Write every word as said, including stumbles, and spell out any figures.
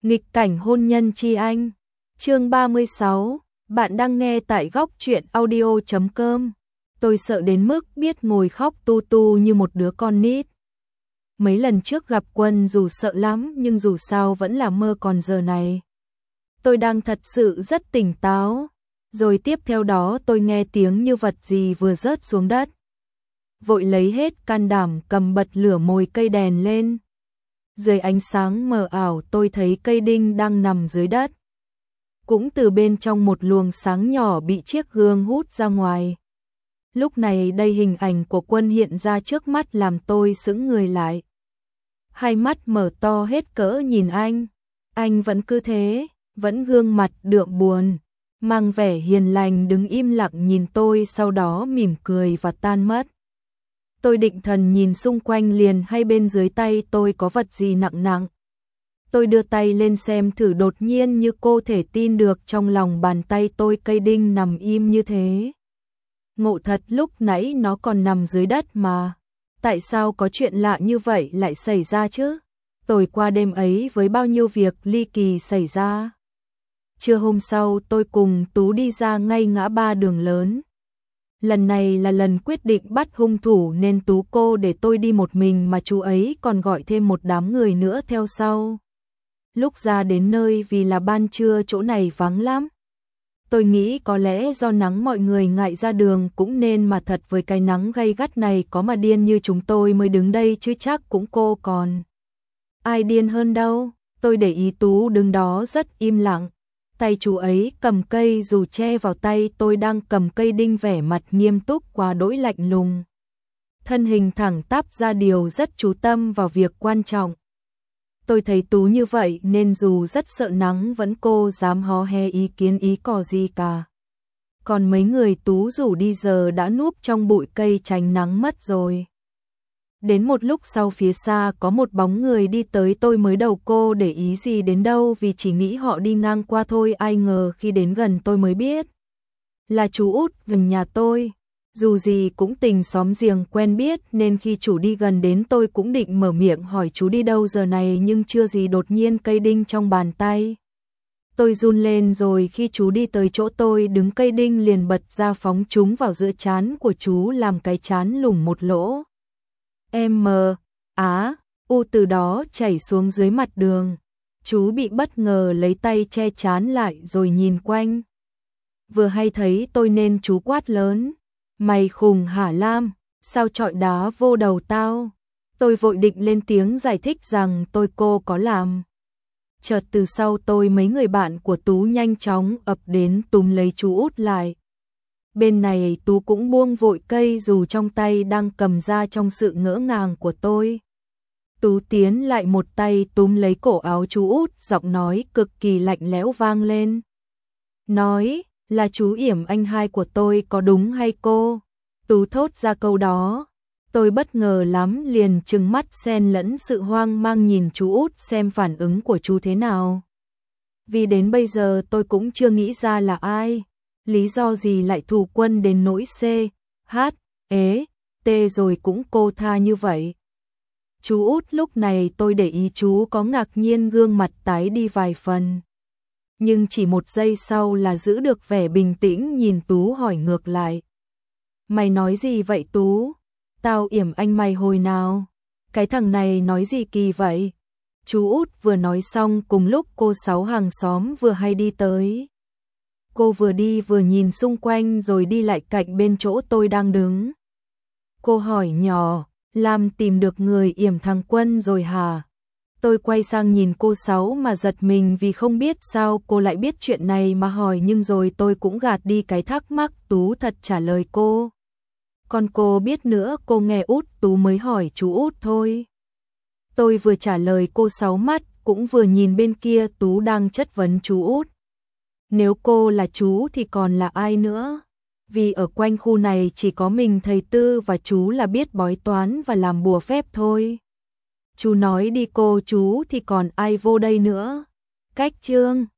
Nghịch cảnh hôn nhân chi anh. Chương ba mươi sáu, bạn đang nghe tại góc truyện audio chấm com. Tôi sợ đến mức biết ngồi khóc tu tu như một đứa con nít. Mấy lần trước gặp Quân dù sợ lắm nhưng dù sao vẫn là mơ, còn giờ này tôi đang thật sự rất tỉnh táo. Rồi tiếp theo đó tôi nghe tiếng như vật gì vừa rớt xuống đất. Vội lấy hết can đảm cầm bật lửa mồi cây đèn lên. Dưới ánh sáng mờ ảo tôi thấy cây đinh đang nằm dưới đất. Cũng từ bên trong một luồng sáng nhỏ bị chiếc gương hút ra ngoài. Lúc này đây hình ảnh của Quân hiện ra trước mắt làm tôi sững người lại. Hai mắt mở to hết cỡ nhìn anh. Anh vẫn cứ thế, vẫn gương mặt đượm buồn, mang vẻ hiền lành đứng im lặng nhìn tôi, sau đó mỉm cười và tan mất. Tôi định thần nhìn xung quanh liền hay bên dưới tay tôi có vật gì nặng nặng. Tôi đưa tay lên xem thử, đột nhiên như cô thể tin được trong lòng bàn tay tôi cây đinh nằm im như thế. Ngộ thật, lúc nãy nó còn nằm dưới đất mà. Tại sao có chuyện lạ như vậy lại xảy ra chứ? Tối qua đêm ấy với bao nhiêu việc ly kỳ xảy ra. Trưa hôm sau tôi cùng Tú đi ra ngay ngã ba đường lớn. Lần này là lần quyết định bắt hung thủ nên Tú cô để tôi đi một mình, mà chú ấy còn gọi thêm một đám người nữa theo sau. Lúc ra đến nơi vì là ban trưa chỗ này vắng lắm. Tôi nghĩ có lẽ do nắng mọi người ngại ra đường cũng nên, mà thật với cái nắng gay gắt này có mà điên như chúng tôi mới đứng đây chứ chắc cũng cô còn ai điên hơn đâu. Tôi để ý Tú đứng đó rất im lặng. Tay chú ấy cầm cây dù che vào tay tôi đang cầm cây đinh, vẻ mặt nghiêm túc quá đỗi lạnh lùng. Thân hình thẳng tắp ra điều rất chú tâm vào việc quan trọng. Tôi thấy Tú như vậy nên dù rất sợ nắng vẫn cô dám hó he ý kiến ý cò gì cả. Còn mấy người Tú rủ đi giờ đã núp trong bụi cây tránh nắng mất rồi. Đến một lúc sau phía xa có một bóng người đi tới, tôi mới đầu cô để ý gì đến đâu vì chỉ nghĩ họ đi ngang qua thôi, ai ngờ khi đến gần tôi mới biết là chú út về nhà tôi. Dù gì cũng tình xóm giềng quen biết nên khi chủ đi gần đến tôi cũng định mở miệng hỏi chú đi đâu giờ này, nhưng chưa gì đột nhiên cây đinh trong bàn tay tôi run lên, rồi khi chú đi tới chỗ tôi đứng cây đinh liền bật ra phóng chúng vào giữa trán của chú làm cái trán lủng một lỗ. M, á, u từ đó chảy xuống dưới mặt đường. Chú bị bất ngờ lấy tay che trán lại rồi nhìn quanh. Vừa hay thấy tôi nên chú quát lớn. Mày khùng hả Lam, sao chọi đá vô đầu tao? Tôi vội định lên tiếng giải thích rằng tôi cô có làm. Chợt từ sau tôi mấy người bạn của Tú nhanh chóng ập đến túm lấy chú út lại. Bên này Tú cũng buông vội cây dù trong tay đang cầm ra trong sự ngỡ ngàng của tôi. Tú tiến lại một tay túm lấy cổ áo chú út, giọng nói cực kỳ lạnh lẽo vang lên. Nói là chú yểm anh hai của tôi có đúng hay cô? Tú thốt ra câu đó. Tôi bất ngờ lắm liền trừng mắt xen lẫn sự hoang mang nhìn chú út xem phản ứng của chú thế nào. Vì đến bây giờ tôi cũng chưa nghĩ ra là ai. Lý do gì lại thù Quân đến nỗi C, H, ế, T rồi cũng cô tha như vậy. Chú út lúc này tôi để ý chú có ngạc nhiên, gương mặt tái đi vài phần. Nhưng chỉ một giây sau là giữ được vẻ bình tĩnh nhìn Tú hỏi ngược lại. Mày nói gì vậy Tú? Tao yểm anh mày hồi nào? Cái thằng này nói gì kỳ vậy? Chú út vừa nói xong cùng lúc cô Sáu hàng xóm vừa hay đi tới. Cô vừa đi vừa nhìn xung quanh rồi đi lại cạnh bên chỗ tôi đang đứng. Cô hỏi nhỏ, Lam tìm được người yểm thằng Quân rồi hả? Tôi quay sang nhìn cô Sáu mà giật mình vì không biết sao cô lại biết chuyện này mà hỏi, nhưng rồi tôi cũng gạt đi cái thắc mắc. Tú thật trả lời cô. Còn cô biết nữa, cô nghe út Tú mới hỏi chú út thôi. Tôi vừa trả lời cô Sáu mắt cũng vừa nhìn bên kia Tú đang chất vấn chú út. Nếu cô là chú thì còn là ai nữa? Vì ở quanh khu này chỉ có mình thầy Tư và chú là biết bói toán và làm bùa phép thôi. Chú nói đi cô chú thì còn ai vô đây nữa. Cách chương